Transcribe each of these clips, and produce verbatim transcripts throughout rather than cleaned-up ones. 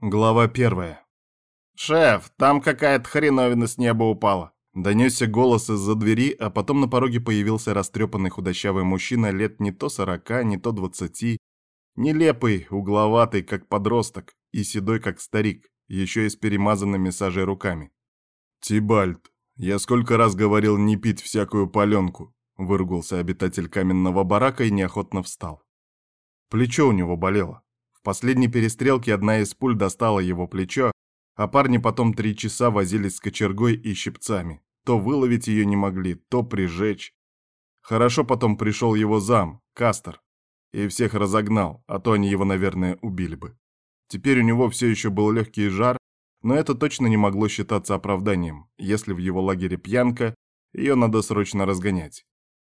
Глава первая. «Шеф, там какая-то хреновина с неба упала!» Донесся голос из-за двери, а потом на пороге появился растрепанный худощавый мужчина лет не то сорока, не то двадцати, нелепый, угловатый, как подросток, и седой, как старик, еще и с перемазанными сажей руками. «Тибальт, я сколько раз говорил не пить всякую паленку!» — выругался обитатель каменного барака и неохотно встал. Плечо у него болело. В последней перестрелке одна из пуль достала его плечо, а парни потом три часа возились с кочергой и щипцами. То выловить ее не могли, то прижечь. Хорошо потом пришел его зам, Кастер, и всех разогнал, а то они его, наверное, убили бы. Теперь у него все еще был легкий жар, но это точно не могло считаться оправданием. Если в его лагере пьянка, ее надо срочно разгонять.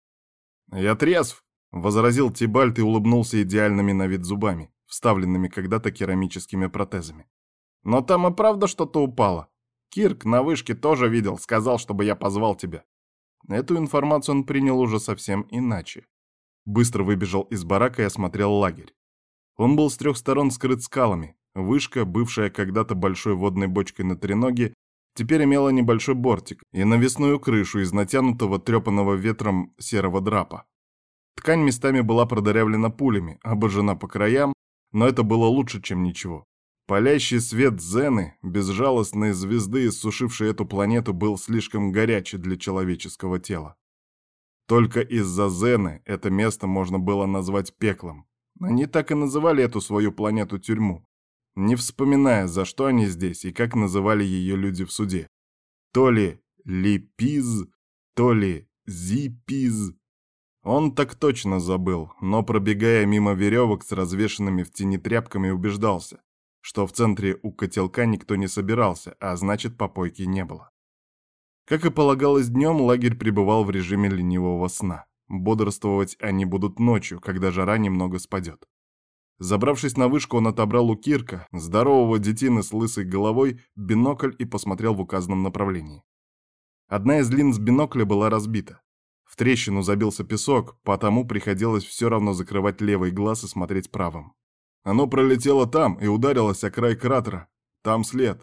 «Я трезв!» — возразил Тибальт и улыбнулся идеальными на вид зубами, вставленными когда-то керамическими протезами. «Но там и правда что-то упало. Кирк на вышке тоже видел, сказал, чтобы я позвал тебя». Эту информацию он принял уже совсем иначе. Быстро выбежал из барака и осмотрел лагерь. Он был с трех сторон скрыт скалами. Вышка, бывшая когда-то большой водной бочкой на треноге, теперь имела небольшой бортик и навесную крышу из натянутого трепанного ветром серого драпа. Ткань местами была продырявлена пулями, обожжена по краям, но это было лучше, чем ничего. Палящий свет Зены, безжалостной звезды, иссушившей эту планету, был слишком горячий для человеческого тела. Только из-за Зены это место можно было назвать пеклом. Они так и называли эту свою планету-тюрьму, не вспоминая, за что они здесь и как называли ее люди в суде. То ли Липиз, то ли Зипиз. Он так точно забыл, но, пробегая мимо веревок с развешанными в тени тряпками, убеждался, что в центре у котелка никто не собирался, а значит, попойки не было. Как и полагалось днем, лагерь пребывал в режиме ленивого сна. Бодрствовать они будут ночью, когда жара немного спадет. Забравшись на вышку, он отобрал у Кирка, здорового детины с лысой головой, бинокль и посмотрел в указанном направлении. Одна из линз бинокля была разбита. В трещину забился песок, потому приходилось все равно закрывать левый глаз и смотреть правым. Оно пролетело там и ударилось о край кратера. Там след.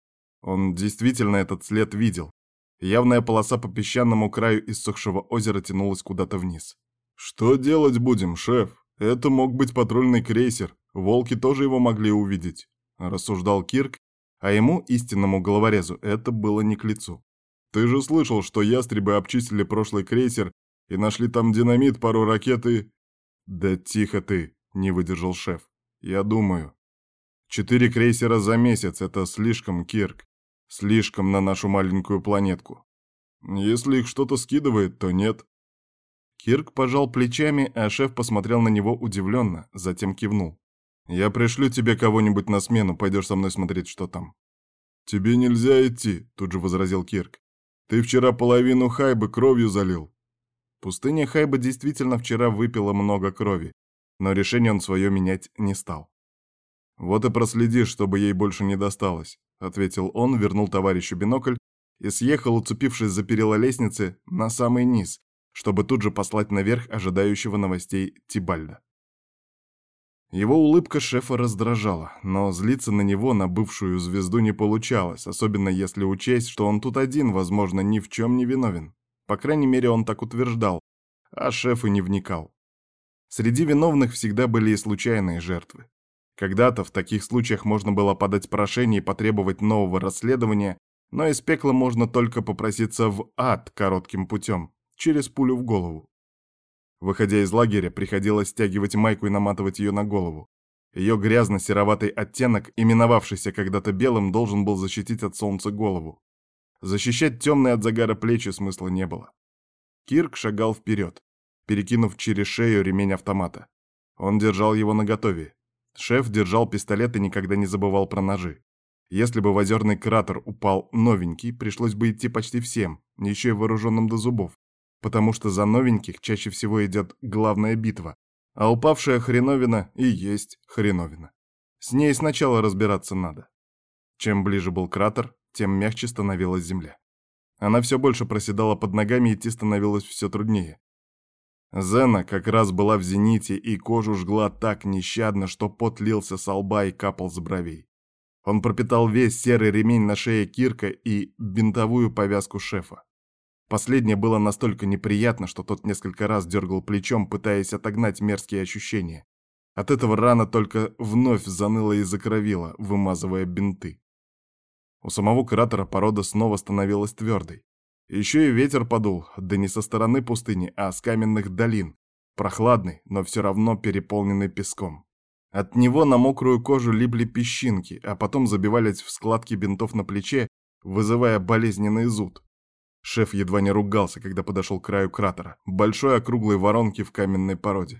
Он действительно этот след видел. Явная полоса по песчаному краю иссохшего озера тянулась куда-то вниз. «Что делать будем, шеф? Это мог быть патрульный крейсер. Волки тоже его могли увидеть», — рассуждал Кирк, а ему, истинному головорезу, это было не к лицу. «Ты же слышал, что ястребы обчистили прошлый крейсер и нашли там динамит, пару ракет и...» «Да тихо ты», — не выдержал шеф. «Я думаю. Четыре крейсера за месяц — это слишком, Кирк. Слишком на нашу маленькую планетку. Если их что-то скидывает, то нет». Кирк пожал плечами, а шеф посмотрел на него удивленно, затем кивнул. «Я пришлю тебе кого-нибудь на смену, пойдешь со мной смотреть, что там». «Тебе нельзя идти», — тут же возразил Кирк. «Ты вчера половину Хайбы кровью залил». Пустыня Хайба действительно вчера выпила много крови, но решение он свое менять не стал. «Вот и проследи, чтобы ей больше не досталось», — ответил он, вернул товарищу бинокль и съехал, уцепившись за перила лестницы, на самый низ, чтобы тут же послать наверх ожидающего новостей Тибальда. Его улыбка шефа раздражала, но злиться на него, на бывшую звезду, не получалось, особенно если учесть, что он тут один, возможно, ни в чем не виновен. По крайней мере, он так утверждал, а шеф и не вникал. Среди виновных всегда были и случайные жертвы. Когда-то в таких случаях можно было подать прошение и потребовать нового расследования, но из пекла можно только попроситься в ад коротким путем, через пулю в голову. Выходя из лагеря, приходилось стягивать майку и наматывать ее на голову. Ее грязно-сероватый оттенок, именовавшийся когда-то белым, должен был защитить от солнца голову. Защищать темные от загара плечи смысла не было. Кирк шагал вперед, перекинув через шею ремень автомата. Он держал его наготове. Шеф держал пистолет и никогда не забывал про ножи. Если бы в озерный кратер упал новенький, пришлось бы идти почти всем, еще и вооруженным до зубов, потому что за новеньких чаще всего идет главная битва, а упавшая хреновина и есть хреновина. С ней сначала разбираться надо. Чем ближе был кратер, тем мягче становилась земля. Она все больше проседала под ногами, идти становилось все труднее. Зена как раз была в зените, и кожу жгла так нещадно, что пот лился со лба и капал с бровей. Он пропитал весь серый ремень на шее Кирка и бинтовую повязку шефа. Последнее было настолько неприятно, что тот несколько раз дергал плечом, пытаясь отогнать мерзкие ощущения. От этого рана только вновь заныла и закровила, вымазывая бинты. У самого кратера порода снова становилась твердой. Еще и ветер подул, да не со стороны пустыни, а с каменных долин, прохладный, но все равно переполненный песком. От него на мокрую кожу липли песчинки, а потом забивались в складки бинтов на плече, вызывая болезненный зуд. Шеф едва не ругался, когда подошел к краю кратера, большой округлой воронки в каменной породе.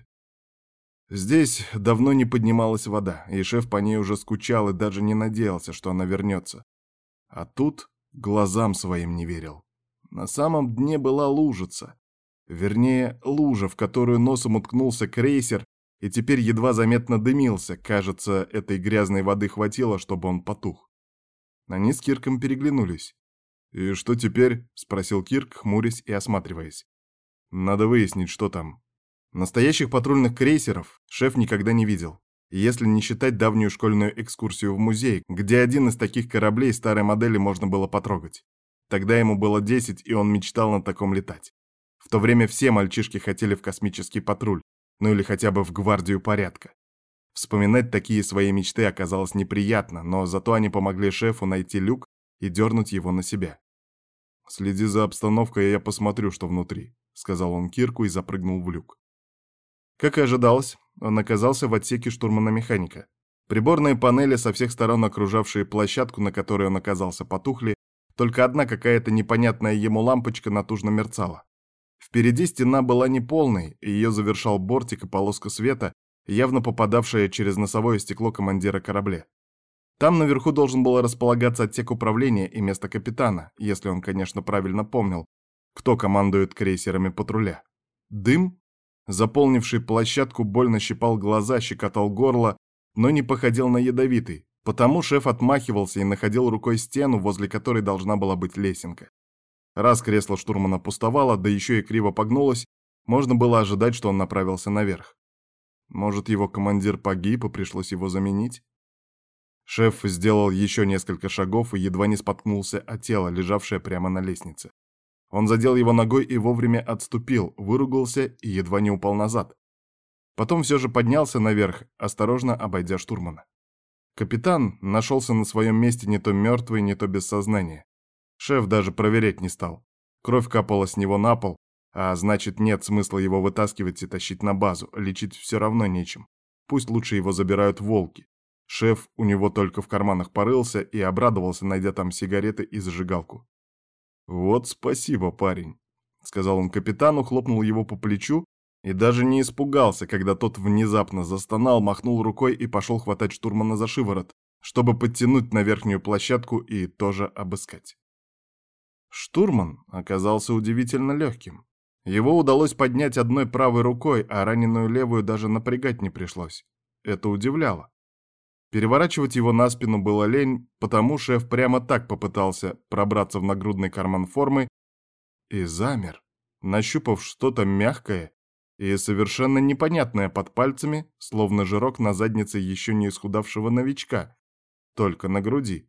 Здесь давно не поднималась вода, и шеф по ней уже скучал и даже не надеялся, что она вернется. А тут глазам своим не верил. На самом дне была лужица. Вернее, лужа, в которую носом уткнулся крейсер, и теперь едва заметно дымился. Кажется, этой грязной воды хватило, чтобы он потух. Они с Кирком переглянулись. «И что теперь?» — спросил Кирк, хмурясь и осматриваясь. «Надо выяснить, что там». Настоящих патрульных крейсеров шеф никогда не видел, если не считать давнюю школьную экскурсию в музей, где один из таких кораблей старой модели можно было потрогать. Тогда ему было десять, и он мечтал на таком летать. В то время все мальчишки хотели в космический патруль, ну или хотя бы в гвардию порядка. Вспоминать такие свои мечты оказалось неприятно, но зато они помогли шефу найти люк и дернуть его на себя. «Следи за обстановкой, и я посмотрю, что внутри», — сказал он Кирку и запрыгнул в люк. Как и ожидалось, он оказался в отсеке штурмана-механика. Приборные панели, со всех сторон окружавшие площадку, на которой он оказался, потухли, только одна какая-то непонятная ему лампочка натужно мерцала. Впереди стена была неполной, и ее завершал бортик и полоска света, явно попадавшая через носовое стекло командира корабля. Там наверху должен был располагаться отсек управления и место капитана, если он, конечно, правильно помнил, кто командует крейсерами патруля. Дым, заполнивший площадку, больно щипал глаза, щекотал горло, но не походил на ядовитый, потому шеф отмахивался и находил рукой стену, возле которой должна была быть лесенка. Раз кресло штурмана пустовало, да еще и криво погнулось, можно было ожидать, что он направился наверх. Может, его командир погиб и пришлось его заменить? Шеф сделал еще несколько шагов и едва не споткнулся о тело, лежавшее прямо на лестнице. Он задел его ногой и вовремя отступил, выругался и едва не упал назад. Потом все же поднялся наверх, осторожно обойдя штурмана. Капитан нашелся на своем месте не то мертвый, не то без сознания. Шеф даже проверять не стал. Кровь капала с него на пол, а значит, нет смысла его вытаскивать и тащить на базу, лечить все равно нечем. Пусть лучше его забирают волки. Шеф у него только в карманах порылся и обрадовался, найдя там сигареты и зажигалку. «Вот спасибо, парень», — сказал он капитану, хлопнул его по плечу и даже не испугался, когда тот внезапно застонал, махнул рукой и пошел хватать штурмана за шиворот, чтобы подтянуть на верхнюю площадку и тоже обыскать. Штурман оказался удивительно легким. Его удалось поднять одной правой рукой, а раненую левую даже напрягать не пришлось. Это удивляло. Переворачивать его на спину было лень, потому шеф прямо так попытался пробраться в нагрудный карман формы и замер, нащупав что-то мягкое и совершенно непонятное под пальцами, словно жирок на заднице еще не исхудавшего новичка, только на груди.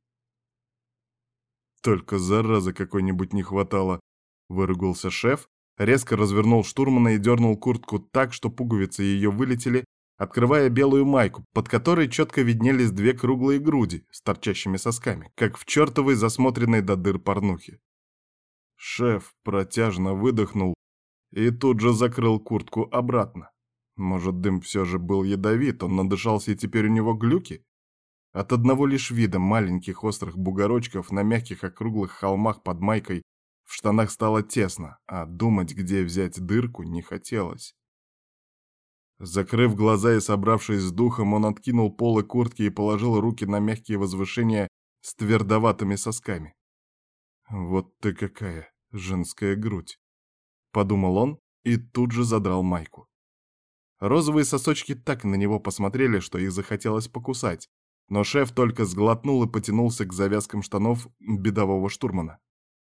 «Только заразы какой-нибудь не хватало», — выругался шеф, резко развернул штурмана и дернул куртку так, что пуговицы ее вылетели, открывая белую майку, под которой четко виднелись две круглые груди с торчащими сосками, как в чертовой засмотренной до дыр порнухе. Шеф протяжно выдохнул и тут же закрыл куртку обратно. Может, дым все же был ядовит, он надышался и теперь у него глюки? От одного лишь вида маленьких острых бугорочков на мягких округлых холмах под майкой в штанах стало тесно, а думать, где взять дырку, не хотелось. Закрыв глаза и собравшись с духом, он откинул полы куртки и положил руки на мягкие возвышения с твердоватыми сосками. «Вот ты какая женская грудь!» — подумал он и тут же задрал майку. Розовые сосочки так на него посмотрели, что их захотелось покусать, но шеф только сглотнул и потянулся к завязкам штанов бедового штурмана.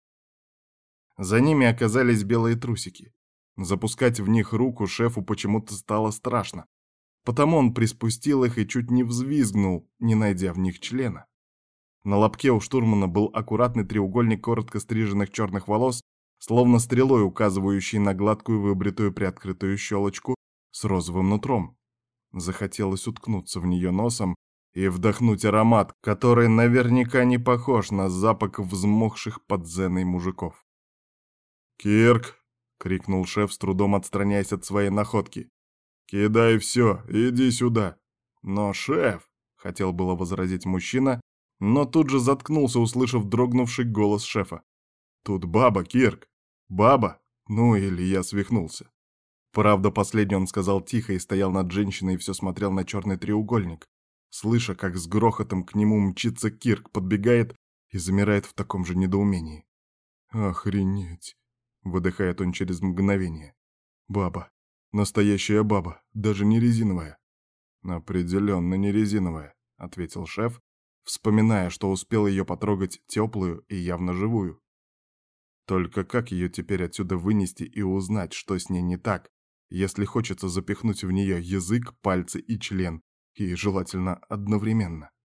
За ними оказались белые трусики. Запускать в них руку шефу почему-то стало страшно, потому он приспустил их и чуть не взвизгнул, не найдя в них члена. На лобке у штурмана был аккуратный треугольник коротко стриженных черных волос, словно стрелой указывающий на гладкую выбритую приоткрытую щелочку с розовым нутром. Захотелось уткнуться в нее носом и вдохнуть аромат, который наверняка не похож на запах взмокших под зеной мужиков. «Кирк!» — крикнул шеф, с трудом отстраняясь от своей находки. «Кидай все, иди сюда!» «Но, шеф!» — хотел было возразить мужчина, но тут же заткнулся, услышав дрогнувший голос шефа. «Тут баба, Кирк! Баба! Ну или я свихнулся!» Правда, последний он сказал тихо и стоял над женщиной и все смотрел на черный треугольник, слыша, как с грохотом к нему мчится Кирк, подбегает и замирает в таком же недоумении. «Охренеть!» — выдыхает он через мгновение. «Баба! Настоящая баба! Даже не резиновая!» «Определенно не резиновая», — ответил шеф, вспоминая, что успел ее потрогать теплую и явно живую. Только как ее теперь отсюда вынести и узнать, что с ней не так, если хочется запихнуть в нее язык, пальцы и член, и желательно одновременно?